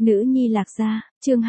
Nữ nhi Lạc Gia, chương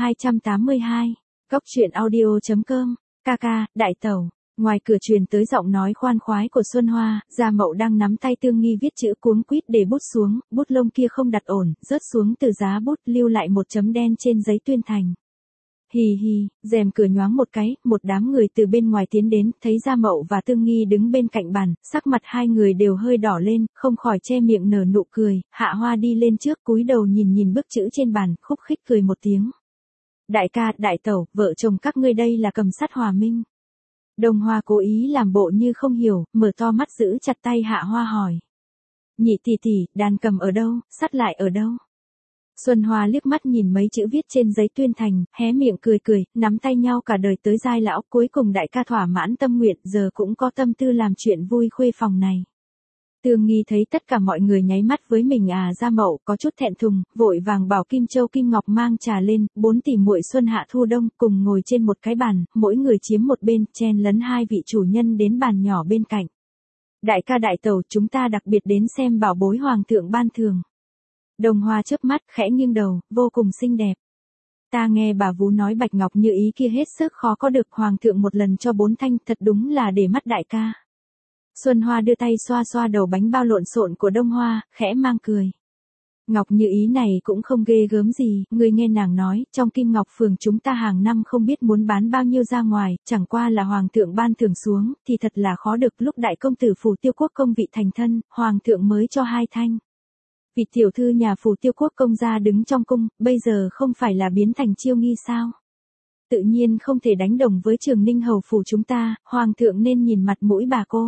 282, Cốc truyện audio.com, ca ca, đại tẩu. Ngoài cửa truyền tới giọng nói khoan khoái của Xuân Hoa, Gia Mậu đang nắm tay Tương Nghi viết chữ cuống quýt để bút xuống, bút lông kia không đặt ổn, rớt xuống từ giá bút lưu lại một chấm đen trên giấy tuyên thành. Hì hì, rèm cửa nhoáng một cái, một đám người từ bên ngoài tiến đến, thấy Gia Mậu và Tương Nghi đứng bên cạnh bàn, sắc mặt hai người đều hơi đỏ lên, không khỏi che miệng nở nụ cười. Hạ Hoa đi lên trước cúi đầu nhìn bức chữ trên bàn, khúc khích cười một tiếng. Đại ca, đại tẩu, vợ chồng các ngươi đây là cầm sắt hòa minh. Đồng Hoa cố ý làm bộ như không hiểu, mở to mắt giữ chặt tay Hạ Hoa hỏi. Nhị tỷ tỷ, đàn cầm ở đâu, sắt lại ở đâu? Xuân Hoa liếc mắt nhìn mấy chữ viết trên giấy tuyên thành, hé miệng cười, nắm tay nhau cả đời tới giai lão, cuối cùng đại ca thỏa mãn tâm nguyện, giờ cũng có tâm tư làm chuyện vui khuê phòng này. Tương Nghi thấy tất cả mọi người nháy mắt với mình Gia Mậu, có chút thẹn thùng, vội vàng bảo Kim Châu Kim Ngọc mang trà lên, 4 tỷ muội xuân hạ thu đông, cùng ngồi trên một cái bàn, mỗi người chiếm một bên, chen lấn hai vị chủ nhân đến bàn nhỏ bên cạnh. Đại ca đại tẩu, chúng ta đặc biệt đến xem bảo bối hoàng thượng ban thưởng. Đồng Hoa chớp mắt, khẽ nghiêng đầu, vô cùng xinh đẹp. Ta nghe bà vú nói Bạch Ngọc Như Ý kia hết sức khó có được, hoàng thượng một lần cho 4 thanh, thật đúng là để mắt đại ca. Xuân Hoa đưa tay xoa xoa đầu bánh bao lộn xộn của Đông Hoa, khẽ mang cười. Ngọc Như Ý này cũng không ghê gớm gì, ngươi nghe nàng nói, trong Kim Ngọc Phường chúng ta hàng năm không biết muốn bán bao nhiêu ra ngoài, chẳng qua là hoàng thượng ban thưởng xuống, thì thật là khó được. Lúc đại công tử Phủ Tiêu Quốc công vị thành thân, hoàng thượng mới cho 2 thanh. Vị tiểu thư nhà Phủ Tiêu Quốc công gia đứng trong cung, bây giờ không phải là biến thành chiêu nghi sao? Tự nhiên không thể đánh đồng với Trường Ninh hầu phủ chúng ta, hoàng thượng nên nhìn mặt mũi bà cô.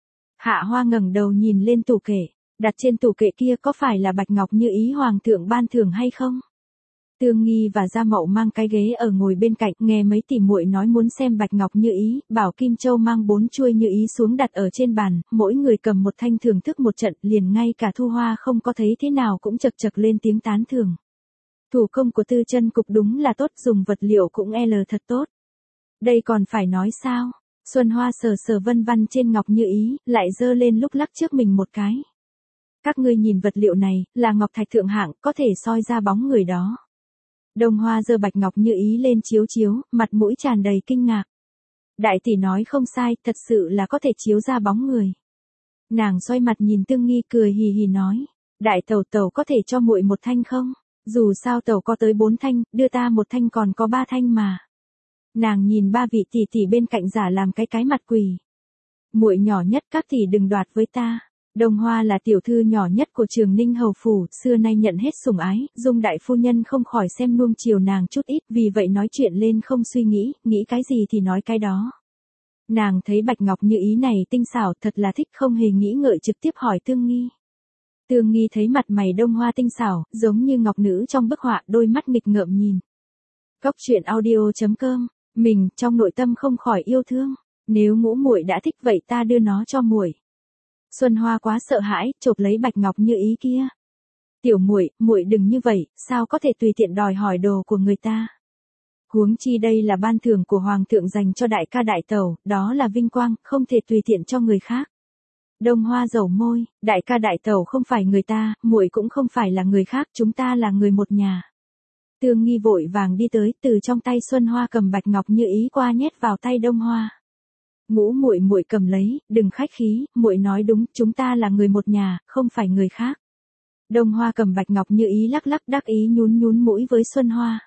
Hạ Hoa ngẩng đầu nhìn lên tủ kệ, đặt trên tủ kệ kia có phải là Bạch Ngọc Như Ý hoàng thượng ban thưởng hay không? Tương Nghi và Gia Mậu mang cái ghế ở ngồi bên cạnh, nghe mấy tỷ muội nói muốn xem Bạch Ngọc Như Ý, bảo Kim Châu mang 4 chuôi Như Ý xuống đặt ở trên bàn, mỗi người cầm một thanh thưởng thức một trận, liền ngay cả Thu Hoa không có thấy thế nào cũng chật lên tiếng tán thưởng. Thủ công của Tư Chân Cục đúng là tốt, dùng vật liệu cũng thật tốt. Đây còn phải nói sao? Xuân Hoa sờ vân vân trên Ngọc Như Ý, lại giơ lên lúc lắc trước mình một cái. Các ngươi nhìn vật liệu này, là ngọc thạch thượng hạng, có thể soi ra bóng người đó. Đồng Hoa giơ Bạch Ngọc Như Ý lên chiếu, mặt mũi tràn đầy kinh ngạc. Đại tỷ nói không sai, thật sự là có thể chiếu ra bóng người. Nàng xoay mặt nhìn Tương Nghi cười hì hì nói, đại tẩu có thể cho muội một thanh không? Dù sao tẩu có tới 4 thanh, đưa ta một thanh còn có 3 thanh mà. Nàng nhìn ba vị tỷ tỷ bên cạnh giả làm cái mặt quỳ. Muội nhỏ nhất, các tỷ đừng đoạt với ta. Đồng Hoa là tiểu thư nhỏ nhất của Trường Ninh hầu phủ, xưa nay nhận hết sủng ái, Dung đại phu nhân không khỏi xem nuông chiều nàng chút ít, vì vậy nói chuyện lên không suy nghĩ cái gì thì nói cái đó. Nàng thấy Bạch Ngọc Như Ý này tinh xảo, thật là thích, không hề nghĩ ngợi trực tiếp hỏi Tương Nghi. Tương Nghi thấy mặt mày Đông Hoa tinh xảo, giống như ngọc nữ trong bức họa, đôi mắt nghịch ngợm nhìn. Cốc truyện audio.com, mình trong nội tâm không khỏi yêu thương, nếu Ngũ muội đã thích vậy ta đưa nó cho muội. Xuân Hoa quá sợ hãi, chộp lấy Bạch Ngọc Như Ý kia. Tiểu muội đừng như vậy, sao có thể tùy tiện đòi hỏi đồ của người ta? Huống chi đây là ban thưởng của hoàng thượng dành cho đại ca đại tẩu, đó là vinh quang, không thể tùy tiện cho người khác. Đông Hoa dầu môi, đại ca đại tẩu không phải người ta, muội cũng không phải là người khác, chúng ta là người một nhà. Tương Nghi vội vàng đi tới, từ trong tay Xuân Hoa cầm Bạch Ngọc Như Ý qua nhét vào tay Đông Hoa. Ngũ muội cầm lấy, đừng khách khí, muội nói đúng, chúng ta là người một nhà, không phải người khác. Đông Hoa cầm Bạch Ngọc Như Ý lắc đắc ý nhún mũi với Xuân Hoa.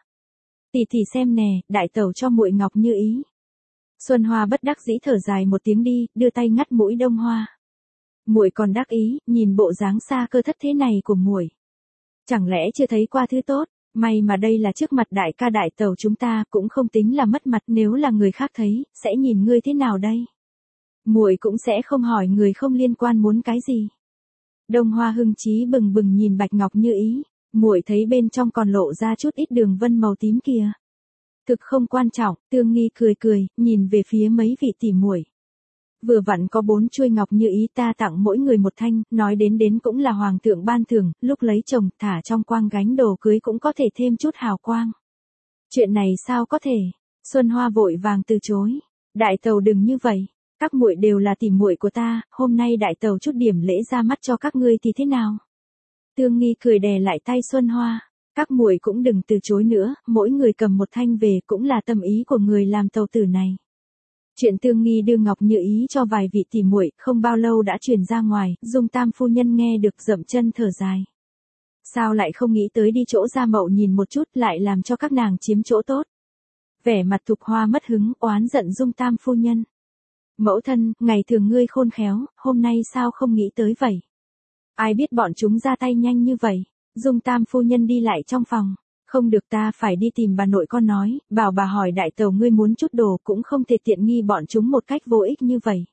Tỷ xem nè, đại tẩu cho muội Ngọc Như Ý. Xuân Hoa bất đắc dĩ thở dài một tiếng đi, đưa tay ngắt mũi Đông Hoa. Muội còn đắc ý, nhìn bộ dáng xa cơ thất thế này của muội, chẳng lẽ chưa thấy qua thứ tốt? May mà đây là trước mặt đại ca đại tẩu chúng ta, cũng không tính là mất mặt, nếu là người khác thấy, sẽ nhìn ngươi thế nào đây? Muội cũng sẽ không hỏi người không liên quan muốn cái gì. Đông Hoa hưng chí bừng bừng nhìn Bạch Ngọc Như Ý, muội thấy bên trong còn lộ ra chút ít đường vân màu tím kìa. Thực không quan trọng, Tương Nghi cười, nhìn về phía mấy vị tỷ muội. Vừa vặn có 4 chuôi Ngọc Như Ý, ta tặng mỗi người một thanh, nói đến cũng là hoàng thượng ban thưởng, lúc lấy chồng, thả trong quang gánh đồ cưới cũng có thể thêm chút hào quang. Chuyện này sao có thể? Xuân Hoa vội vàng từ chối. Đại tẩu đừng như vậy, các muội đều là tỷ muội của ta, hôm nay đại tẩu chút điểm lễ ra mắt cho các ngươi thì thế nào? Tương Nghi cười đè lại tay Xuân Hoa. Các muội cũng đừng từ chối nữa, mỗi người cầm một thanh về cũng là tâm ý của người làm tàu tử này. Chuyện Tương Nghi đưa ngọc như ý cho vài vị tỷ muội, không bao lâu đã truyền ra ngoài, Dung Tam phu nhân nghe được dậm chân thở dài. Sao lại không nghĩ tới đi chỗ Gia Mậu nhìn một chút, lại làm cho các nàng chiếm chỗ tốt. Vẻ mặt Thục Hoa mất hứng, oán giận Dung Tam phu nhân. Mẫu thân, ngày thường ngươi khôn khéo, hôm nay sao không nghĩ tới vậy? Ai biết bọn chúng ra tay nhanh như vậy? Dung Tam phu nhân đi lại trong phòng. Không được, ta phải đi tìm bà nội con nói, bảo bà hỏi đại tàu ngươi muốn chút đồ cũng không thể tiện nghi bọn chúng một cách vô ích như vậy.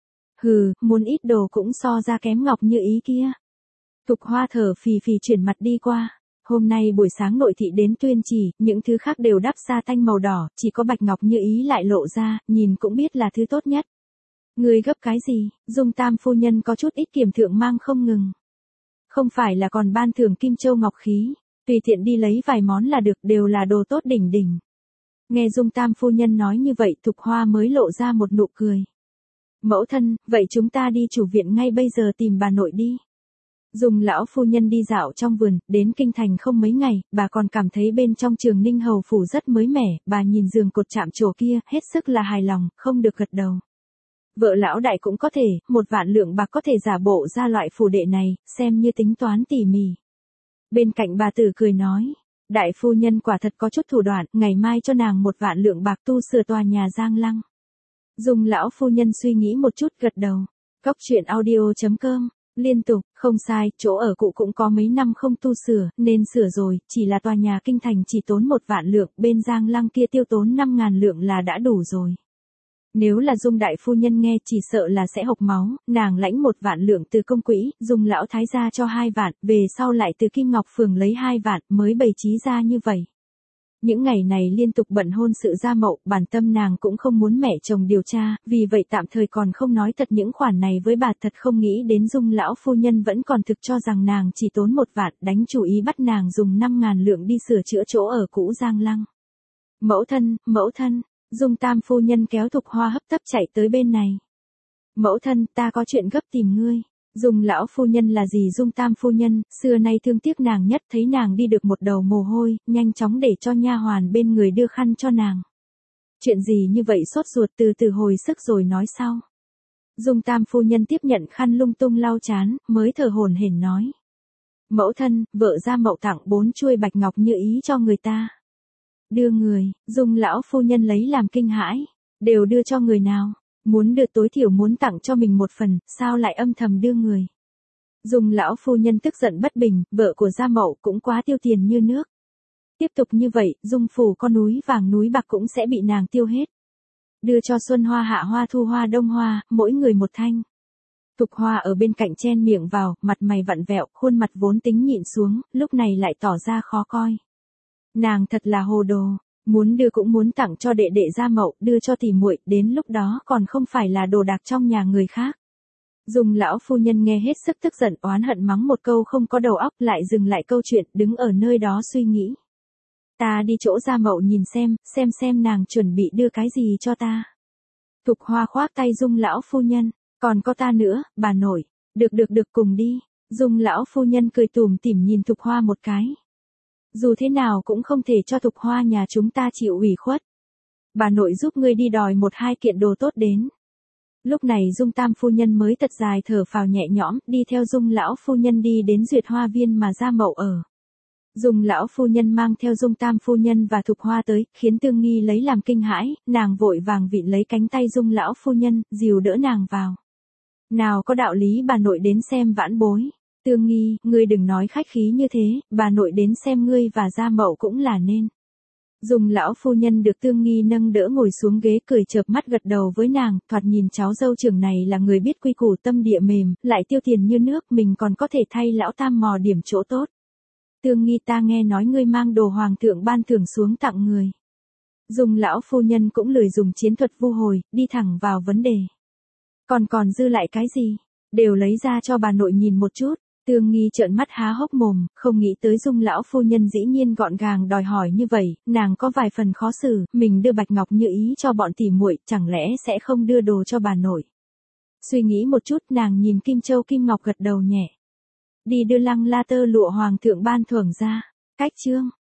Hừ, muốn ít đồ cũng so ra kém ngọc như ý kia. Thục Hoa thở phì phì chuyển mặt đi qua. Hôm nay buổi sáng nội thị đến tuyên chỉ, những thứ khác đều đắp sa tanh màu đỏ, chỉ có bạch ngọc như ý lại lộ ra, nhìn cũng biết là thứ tốt nhất. Ngươi gấp cái gì? Dung Tam phu nhân có chút ít kiềm thượng mang không ngừng. Không phải là còn ban thưởng kim châu ngọc khí, tùy tiện đi lấy vài món là được, đều là đồ tốt đỉnh đỉnh. Nghe Dung Tam phu nhân nói như vậy, Thục Hoa mới lộ ra một nụ cười. Mẫu thân, vậy chúng ta đi chủ viện ngay bây giờ tìm bà nội đi. Dung lão phu nhân đi dạo trong vườn, đến kinh thành không mấy ngày, bà còn cảm thấy bên trong Trường Ninh hầu phủ rất mới mẻ, bà nhìn giường cột chạm trổ kia, hết sức là hài lòng, không được gật đầu. Vợ lão đại cũng có thể, 1.000.000 lượng bạc có thể giả bộ ra loại phủ đệ này, xem như tính toán tỉ mỉ. Bên cạnh bà tử cười nói, đại phu nhân quả thật có chút thủ đoạn, ngày mai cho nàng 1.000.000 lượng bạc tu sửa tòa nhà Giang Lăng. Dung lão phu nhân suy nghĩ một chút gật đầu. Cóc truyện audio.com, liên tục, không sai, chỗ ở cụ cũng có mấy năm không tu sửa, nên sửa rồi, chỉ là tòa nhà kinh thành chỉ tốn 1.000.000 lượng, bên Giang Lăng kia tiêu tốn 5.000 lượng là đã đủ rồi. Nếu là Dung đại phu nhân nghe chỉ sợ là sẽ hộc máu, nàng lãnh 1.000.000 lượng từ công quỹ, Dung lão thái gia cho 2.000.000, về sau lại từ Kim Ngọc Phường lấy 2.000.000, mới bày trí ra như vậy. Những ngày này liên tục bận hôn sự Gia Mậu, bản tâm nàng cũng không muốn mẹ chồng điều tra, vì vậy tạm thời còn không nói thật những khoản này với bà, thật không nghĩ đến Dung lão phu nhân vẫn còn thực cho rằng nàng chỉ tốn 1.000.000, đánh chủ ý bắt nàng dùng 5.000 lượng đi sửa chữa chỗ ở cũ Giang Lăng. Mẫu thân, Dung Tam phu nhân kéo Thục Hoa hấp tấp chạy tới bên này. Mẫu thân, ta có chuyện gấp tìm ngươi. Dung lão phu nhân là gì Dung Tam phu nhân, xưa nay thương tiếc nàng nhất, thấy nàng đi được một đầu mồ hôi, nhanh chóng để cho nha hoàn bên người đưa khăn cho nàng. Chuyện gì như vậy, sốt ruột, từ từ hồi sức rồi nói sau. Dung Tam phu nhân tiếp nhận khăn lung tung lau chán, mới thở hổn hển nói. Mẫu thân, vợ Gia Mậu tặng 4 chuôi bạch ngọc như ý cho người ta. Đưa người, Dung lão phu nhân lấy làm kinh hãi, đều đưa cho người nào? Muốn đưa tối thiểu muốn tặng cho mình một phần, sao lại âm thầm đưa người? Dung lão phu nhân tức giận bất bình, vợ của Gia Mậu cũng quá tiêu tiền như nước. Tiếp tục như vậy, Dung phủ con núi vàng núi bạc cũng sẽ bị nàng tiêu hết. Đưa cho Xuân Hoa Hạ Hoa Thu Hoa Đông Hoa, mỗi người một thanh. Thục Hoa ở bên cạnh chen miệng vào, mặt mày vặn vẹo, khuôn mặt vốn tính nhịn xuống, lúc này lại tỏ ra khó coi. Nàng thật là hồ đồ. Muốn đưa cũng muốn tặng cho đệ đệ Gia Mậu, đưa cho tỷ muội, đến lúc đó còn không phải là đồ đạc trong nhà người khác. Dung lão phu nhân nghe hết sức tức giận, oán hận mắng một câu không có đầu óc, lại dừng lại câu chuyện, đứng ở nơi đó suy nghĩ. Ta đi chỗ Gia Mậu nhìn xem nàng chuẩn bị đưa cái gì cho ta. Thục Hoa khoác tay Dung lão phu nhân, còn có ta nữa, bà nội. Được cùng đi. Dung lão phu nhân cười tủm tỉm nhìn Thục Hoa một cái. Dù thế nào cũng không thể cho Thục Hoa nhà chúng ta chịu ủy khuất. Bà nội giúp ngươi đi đòi 1-2 kiện đồ tốt đến. Lúc này Dung Tam phu nhân mới thật dài thở phào nhẹ nhõm, đi theo Dung lão phu nhân đi đến Duyệt Hoa viên mà Gia Mậu ở. Dung lão phu nhân mang theo Dung Tam phu nhân và Thục Hoa tới, khiến Tương Nghi lấy làm kinh hãi, nàng vội vàng vịn lấy cánh tay Dung lão phu nhân, dìu đỡ nàng vào. Nào có đạo lý bà nội đến xem vãn bối. Tương Nghi, ngươi đừng nói khách khí như thế, bà nội đến xem ngươi và Gia Mậu cũng là nên. Dung lão phu nhân được Tương Nghi nâng đỡ ngồi xuống ghế, cười chợp mắt gật đầu với nàng, thoạt nhìn cháu dâu trưởng này là người biết quy củ, tâm địa mềm, lại tiêu tiền như nước, mình còn có thể thay lão tam mò điểm chỗ tốt. Tương Nghi, ta nghe nói ngươi mang đồ hoàng thượng ban thưởng xuống tặng người. Dung lão phu nhân cũng lười dùng chiến thuật vu hồi, đi thẳng vào vấn đề. Còn dư lại cái gì? Đều lấy ra cho bà nội nhìn một chút. Tương Nghi trợn mắt há hốc mồm, không nghĩ tới Dung lão phu nhân dĩ nhiên gọn gàng đòi hỏi như vậy, nàng có vài phần khó xử, mình đưa bạch ngọc như ý cho bọn tỷ muội, chẳng lẽ sẽ không đưa đồ cho bà nội. Suy nghĩ một chút, nàng nhìn Kim Châu Kim Ngọc gật đầu nhẹ. Đi đưa lăng la tơ lụa hoàng thượng ban thưởng ra. Cách chương